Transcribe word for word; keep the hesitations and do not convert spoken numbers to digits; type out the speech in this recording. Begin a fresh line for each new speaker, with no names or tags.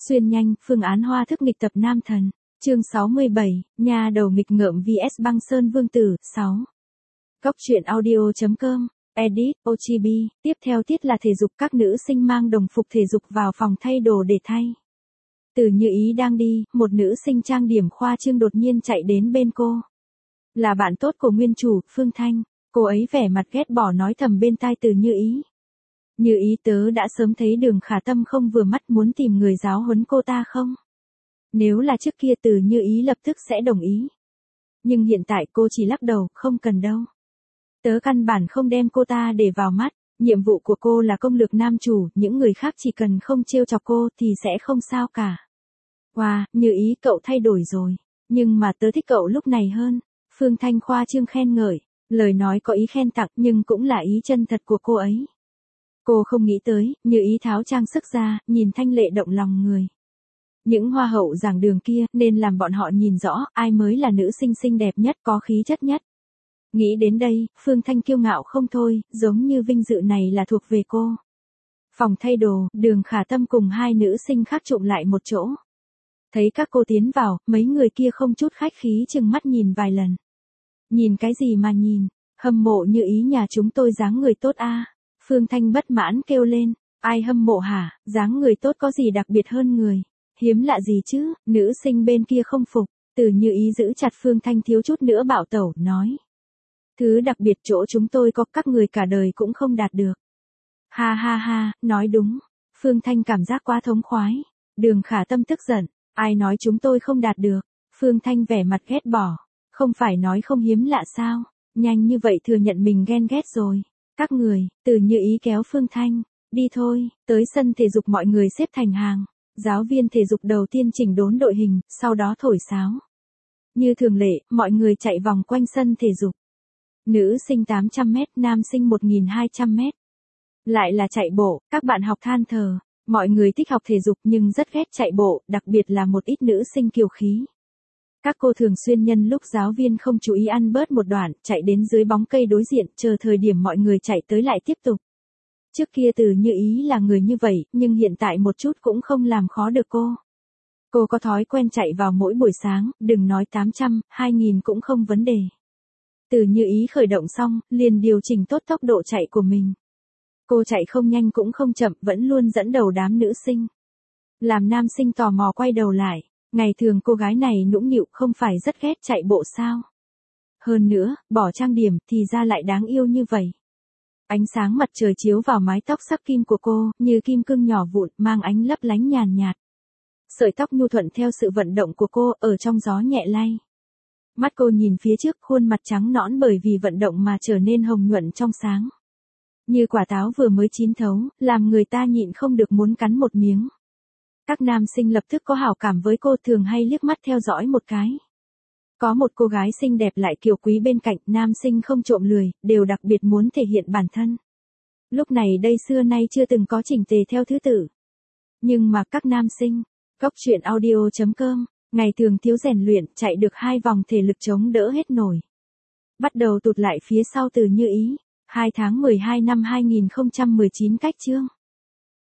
Xuyên nhanh, phương án hoa thức nghịch tập nam thần. Chương sáu mươi bảy, nhà đầu nghịch ngợm vs băng sơn vương tử, sáu. Góc truyện audio.com, edit, o giê bê, tiếp theo tiết là thể dục các nữ sinh mang đồng phục thể dục vào phòng thay đồ để thay. Từ Như Ý đang đi, một nữ sinh trang điểm khoa trương đột nhiên chạy đến bên cô. Là bạn tốt của nguyên chủ, Phương Thanh, cô ấy vẻ mặt ghét bỏ nói thầm bên tai Từ Như Ý. Như Ý tớ đã sớm thấy Đường Khả Tâm không vừa mắt muốn tìm người giáo huấn cô ta không? Nếu là trước kia Từ Như Ý lập tức sẽ đồng ý. Nhưng hiện tại cô chỉ lắc đầu, không cần đâu. Tớ căn bản không đem cô ta để vào mắt, nhiệm vụ của cô là công lược nam chủ, những người khác chỉ cần không trêu chọc cô thì sẽ không sao cả. Wow, Như Ý cậu thay đổi rồi, nhưng mà tớ thích cậu lúc này hơn. Phương Thanh khoa trương khen ngợi, lời nói có ý khen tặng nhưng cũng là ý chân thật của cô ấy. Cô không nghĩ tới, Như Ý tháo trang sức ra, nhìn thanh lệ động lòng người. Những hoa hậu giảng đường kia nên làm bọn họ nhìn rõ ai mới là nữ sinh xinh đẹp nhất, có khí chất nhất. Nghĩ đến đây, Phương Thanh kiêu ngạo không thôi, giống như vinh dự này là thuộc về cô. Phòng thay đồ, Đường Khả Tâm cùng hai nữ sinh khác trộm lại một chỗ. Thấy các cô tiến vào, mấy người kia không chút khách khí chừng mắt nhìn vài lần. Nhìn cái gì mà nhìn, hâm mộ Như Ý nhà chúng tôi dáng người tốt a. À. Phương Thanh bất mãn kêu lên, ai hâm mộ hả, dáng người tốt có gì đặc biệt hơn người, hiếm lạ gì chứ, nữ sinh bên kia không phục, Từ Như Ý giữ chặt Phương Thanh thiếu chút nữa bạo tẩu, nói. Thứ đặc biệt chỗ chúng tôi có các người cả đời cũng không đạt được. Ha ha ha, nói đúng, Phương Thanh cảm giác quá thống khoái, Đường Khả Tâm tức giận, ai nói chúng tôi không đạt được, Phương Thanh vẻ mặt ghét bỏ, không phải nói không hiếm lạ sao, nhanh như vậy thừa nhận mình ghen ghét rồi. Các người, Từ Như Ý kéo Phương Thanh, đi thôi, tới sân thể dục mọi người xếp thành hàng. Giáo viên thể dục đầu tiên chỉnh đốn đội hình, sau đó thổi sáo. Như thường lệ, mọi người chạy vòng quanh sân thể dục. Nữ sinh tám trăm mét, nam sinh một nghìn hai trăm mét. Lại là chạy bộ, các bạn học than thở. Mọi người thích học thể dục nhưng rất ghét chạy bộ, đặc biệt là một ít nữ sinh kiêu khí. Các cô thường xuyên nhân lúc giáo viên không chú ý ăn bớt một đoạn, chạy đến dưới bóng cây đối diện, chờ thời điểm mọi người chạy tới lại tiếp tục. Trước kia Từ Như Ý là người như vậy, nhưng hiện tại một chút cũng không làm khó được cô. Cô có thói quen chạy vào mỗi buổi sáng, đừng nói tám trăm, hai nghìn cũng không vấn đề. Từ Như Ý khởi động xong, liền điều chỉnh tốt tốc độ chạy của mình. Cô chạy không nhanh cũng không chậm, vẫn luôn dẫn đầu đám nữ sinh. Làm nam sinh tò mò quay đầu lại. Ngày thường cô gái này nũng nịu không phải rất ghét chạy bộ sao? Hơn nữa, bỏ trang điểm thì ra lại đáng yêu như vậy. Ánh sáng mặt trời chiếu vào mái tóc sắc kim của cô, như kim cương nhỏ vụn, mang ánh lấp lánh nhàn nhạt. Sợi tóc nhu thuận theo sự vận động của cô, ở trong gió nhẹ lay. Mắt cô nhìn phía trước, khuôn mặt trắng nõn bởi vì vận động mà trở nên hồng nhuận trong sáng. Như quả táo vừa mới chín thấu, làm người ta nhịn không được muốn cắn một miếng. Các nam sinh lập tức có hảo cảm với cô, thường hay liếc mắt theo dõi một cái. Có một cô gái xinh đẹp lại kiều quý bên cạnh, nam sinh không trộm lười, đều đặc biệt muốn thể hiện bản thân. Lúc này đây xưa nay chưa từng có chỉnh tề theo thứ tự. Nhưng mà các nam sinh, góc truyện audio.com, ngày thường thiếu rèn luyện, chạy được hai vòng thể lực chống đỡ hết nổi. Bắt đầu tụt lại phía sau Từ Như Ý, hai tháng mười hai năm hai nghìn không trăm mười chín cách chương.